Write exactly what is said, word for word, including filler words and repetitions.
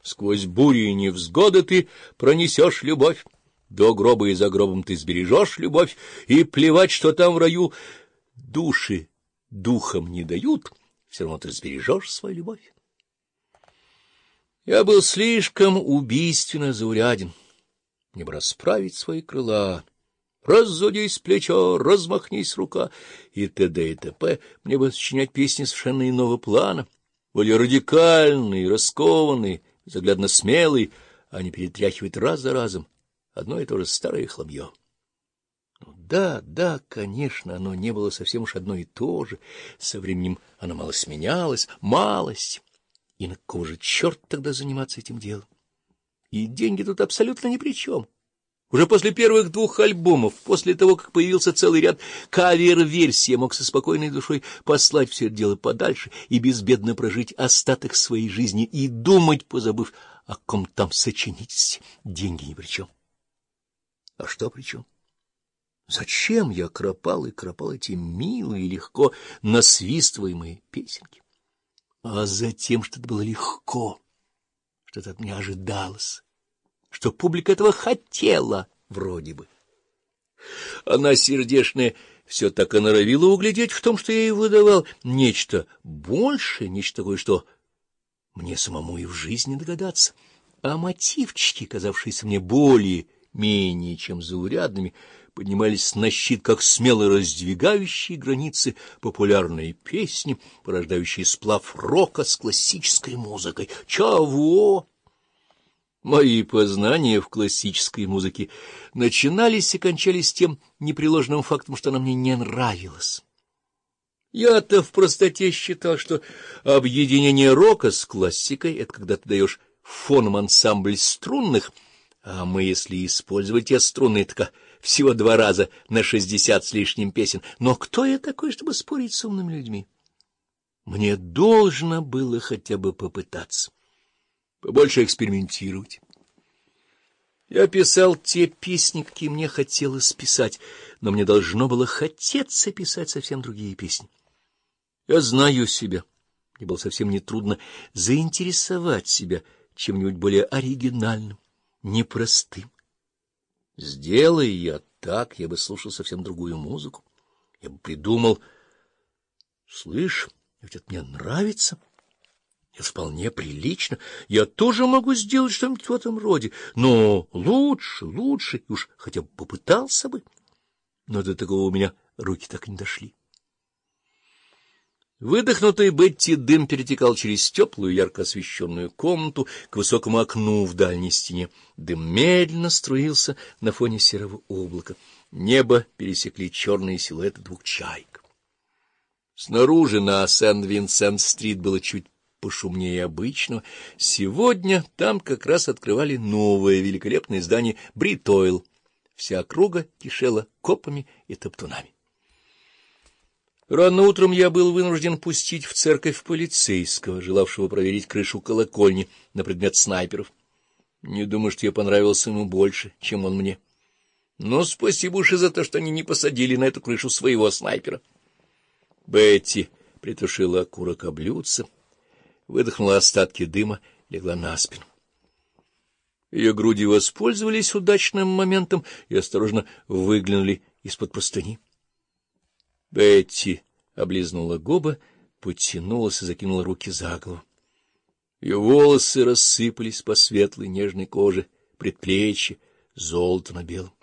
Сквозь бури и невзгоды ты пронесешь любовь, до гроба и за гробом ты сбережешь любовь, и плевать, что там в раю души духом не дают, все равно ты сбережешь свою любовь. Я был слишком убийственно зауряден, мне бы расправить свои крыла, раззудись плечо, размахнись рука, и т.д. и т.п. Мне бы сочинять песни совершенно иного плана, более радикальные, раскованные, заглядно смелые, а не перетряхивать раз за разом одно и то же старое хламье. Ну да, да, конечно, оно не было совсем уж одно и то же, со временем оно мало сменялось, малость, и на какого же черта тогда заниматься этим делом? И деньги тут абсолютно ни при чем. Уже после первых двух альбомов, после того, как появился целый ряд кавер-версий, я мог со спокойной душой послать все это дело подальше и безбедно прожить остаток своей жизни и думать, позабыв о ком там сочинительстве. Деньги ни при чем. А что при чем? Зачем я кропал и кропал эти милые и легко насвистываемые песенки? А затем, что это было легко, что это от меня ожидалось, что публика этого хотела, вроде бы. Она, сердечная, все так и норовила углядеть в том, что я ей выдавал, нечто большее, нечто такое, что мне самому и в жизни догадаться. А мотивчики, казавшиеся мне более-менее чем заурядными, поднимались на щит, как смело раздвигающие границы популярные песни, порождающие сплав рока с классической музыкой. Чего? Мои познания в классической музыке начинались и кончались тем непреложным фактом, что она мне не нравилась. Я-то в простоте считал, что объединение рока с классикой — это когда ты даешь фоном ансамбль струнных, а мы, если использовать те струны, так всего два раза на шестьдесят с лишним песен. Но кто я такой, чтобы спорить с умными людьми? Мне должно было хотя бы попытаться, побольше экспериментировать. Я писал те песни, какие мне хотелось писать, но мне должно было хотеться писать совсем другие песни. Я знаю себя. Мне было совсем нетрудно заинтересовать себя чем-нибудь более оригинальным, непростым. Сделай я так, я бы слушал совсем другую музыку. Я бы придумал: слышь, ведь это мне нравится. Это вполне прилично. Я тоже могу сделать что-нибудь в этом роде, но лучше, лучше, уж хотя бы попытался бы. Но до такого у меня руки так и не дошли. Выдохнутый Бетти дым перетекал через теплую, ярко освещенную комнату к высокому окну в дальней стене. Дым медленно струился на фоне серого облака. Небо пересекли черные силуэты двух чаек. Снаружи на Сент-Винсент-стрит было чуть пошумнее обычного. Сегодня там как раз открывали новое великолепное здание Брит-Ойл. Вся округа кишела копами и топтунами. Рано утром я был вынужден пустить в церковь полицейского, желавшего проверить крышу колокольни на предмет снайперов. Не думаю, что я понравился ему больше, чем он мне. Но спасибо уж и за то, что они не посадили на эту крышу своего снайпера. Бетти притушила окурок о блюдце, выдохнула остатки дыма, легла на спину. Ее груди воспользовались удачным моментом и осторожно выглянули из-под простыни. Бетти облизнула губы, подтянулась и закинула руки за голову. Ее волосы рассыпались по светлой нежной коже, предплечье, золото на белом.